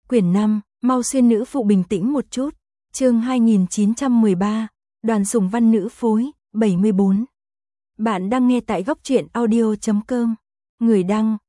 Quyển 5, mau xuyên nữ phụ bình tĩnh một chút. Chương 2913, Đoàn Sùng Văn nữ phối, 74. Bạn đang nghe tại góc truyện audio.com. Người đăng,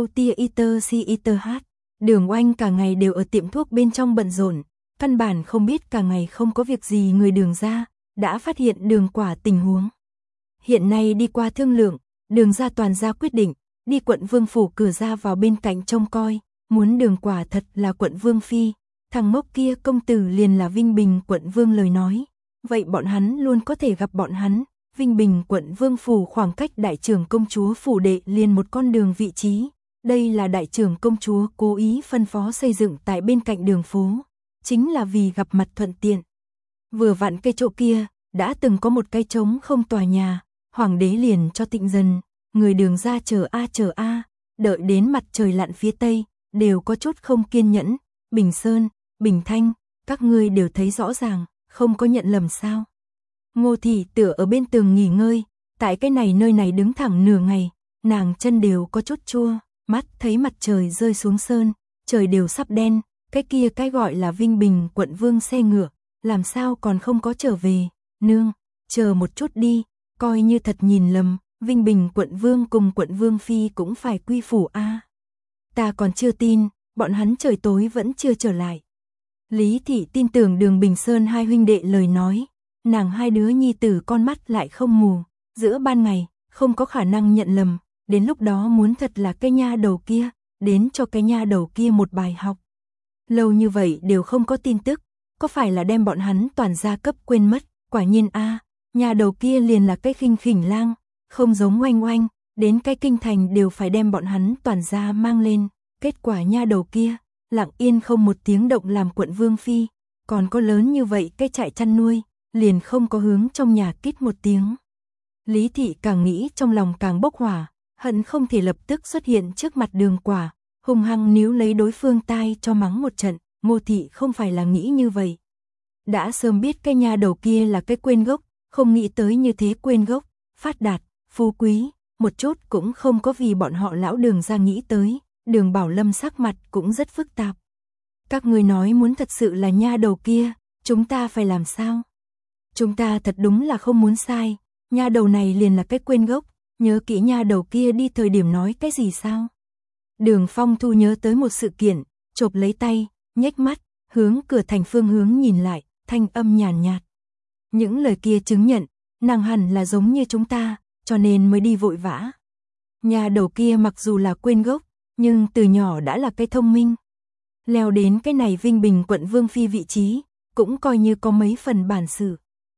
Erotiaiter. Đường Oanh cả ngày đều ở tiệm thuốc bên trong bận rộn, căn bản không biết cả ngày không có việc gì người Đường gia đã phát hiện Đường Quả tình huống. Hiện nay đi qua thương lượng, Đường gia toàn gia quyết định đi quận Vương phủ cửa ra vào bên cạnh trông coi, muốn Đường Quả thật là quận Vương phi, thằng ngốc kia công tử liền là Vinh Bình quận Vương lời nói, vậy bọn hắn luôn có thể gặp bọn hắn. Vinh Bình quận Vương phủ khoảng cách đại trưởng công chúa phủ đệ liền một con đường vị trí, đây là đại trưởng công chúa cố ý phân phó xây dựng tại bên cạnh đường phố, chính là vì gặp mặt thuận tiện. Vừa vặn cây chỗ kia đã từng có một cây trống không tòa nhà, hoàng đế liền cho Tịnh Dần, người Đường gia chờ a, đợi đến mặt trời lặn phía tây, đều có chút không kiên nhẫn. Bình Sơn, Bình Thanh, các ngươi đều thấy rõ ràng, không có nhận lầm sao? Ngô thị tựa ở bên tường nghỉ ngơi, tại cái này nơi này đứng thẳng nửa ngày, nàng chân đều có chút chua, mắt thấy mặt trời rơi xuống sơn, trời đều sắp đen, cái kia cái gọi là Vinh Bình quận Vương xe ngựa, làm sao còn không có trở về, nương, chờ một chút đi, coi như thật nhìn lầm, Vinh Bình quận Vương cùng quận Vương phi cũng phải quy phủ a. Ta còn chưa tin, bọn hắn trời tối vẫn chưa trở lại. Lý thị tin tưởng Đường Bình Sơn hai huynh đệ lời nói, nàng hai đứa nhi tử con mắt lại không mù, giữa ban ngày, không có khả năng nhận lầm, đến lúc đó muốn thật là cái nha đầu kia, đến cho cái nha đầu kia một bài học. Lâu như vậy đều không có tin tức, có phải là đem bọn hắn toàn gia cấp quên mất, quả nhiên a, nha đầu kia liền là cái khinh khỉnh lang, không giống Oanh Oanh, đến cái kinh thành đều phải đem bọn hắn toàn gia mang lên, kết quả nha đầu kia, lặng yên không một tiếng động làm quận Vương phi, còn có lớn như vậy cái trại chăn nuôi, liền không có hướng trong nhà kít một tiếng. Lý thị càng nghĩ trong lòng càng bốc hỏa, hận không thể lập tức xuất hiện trước mặt Đường Quả, hung hăng níu lấy đối phương tai cho mắng một trận. Ngô thị không phải là nghĩ như vậy. Đã sớm biết cái nhà đầu kia là cái quên gốc, không nghĩ tới như thế quên gốc, phát đạt, phú quý, một chút cũng không có vì bọn họ lão Đường ra nghĩ tới. Đường Bảo Lâm sắc mặt cũng rất phức tạp. Các ngươi nói muốn thật sự là nha đầu kia, chúng ta phải làm sao? Chúng ta thật đúng là không muốn sai, nha đầu này liền là cái quên gốc, nhớ kỹ nha đầu kia đi thời điểm nói cái gì sao? Đường Phong Thu nhớ tới một sự kiện, chộp lấy tay, nhếch mắt, hướng cửa thành phương hướng nhìn lại, thanh âm nhàn nhạt. Những lời kia chứng nhận, nàng hẳn là giống như chúng ta, cho nên mới đi vội vã. Nha đầu kia mặc dù là quên gốc, nhưng từ nhỏ đã là cái thông minh. Leo đến cái này Vinh Bình quận Vương phi vị trí, cũng coi như có mấy phần bản sự.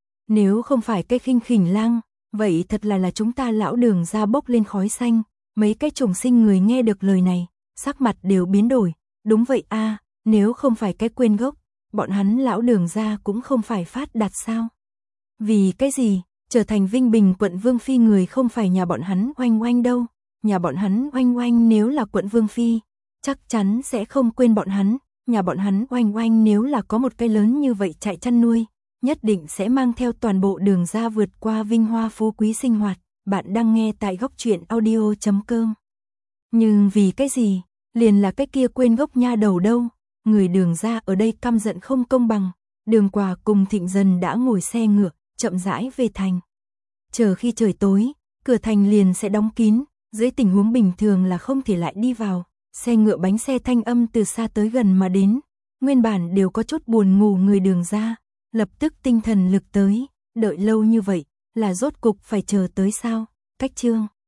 Nếu không phải cái khinh khỉnh lang, vậy thật là chúng ta lão Đường ra bốc lên khói xanh. Mấy cái trùng sinh người nghe được lời này, sắc mặt đều biến đổi. Đúng vậy a, nếu không phải cái quên gốc, bọn hắn lão Đường ra cũng không phải phát đạt sao. Vì cái gì, trở thành Vinh Bình quận Vương phi người không phải nhà bọn hắn Oanh Oanh đâu. Nhà bọn hắn Oanh Oanh nếu là quận Vương phi, chắc chắn sẽ không quên bọn hắn. Nhà bọn hắn Oanh Oanh nếu là có một cái lớn như vậy trại chăn nuôi, nhất định sẽ mang theo toàn bộ Đường ra vượt qua vinh hoa phú quý sinh hoạt. Bạn đang nghe tại góc truyện audio.com. Nhưng vì cái gì, liền là cái kia quên gốc nha đầu đâu. Người Đường ra ở đây căm giận không công bằng. Đường Quả cùng Thịnh Dần đã ngồi xe ngựa, chậm rãi về thành. Chờ khi trời tối, cửa thành liền sẽ đóng kín, dưới tình huống bình thường là không thể lại đi vào. Xe ngựa bánh xe thanh âm từ xa tới gần mà đến, nguyên bản đều có chút buồn ngủ người Đường ra, lập tức tinh thần lực tới, đợi lâu như vậy, là rốt cục phải chờ tới sao? Cách chương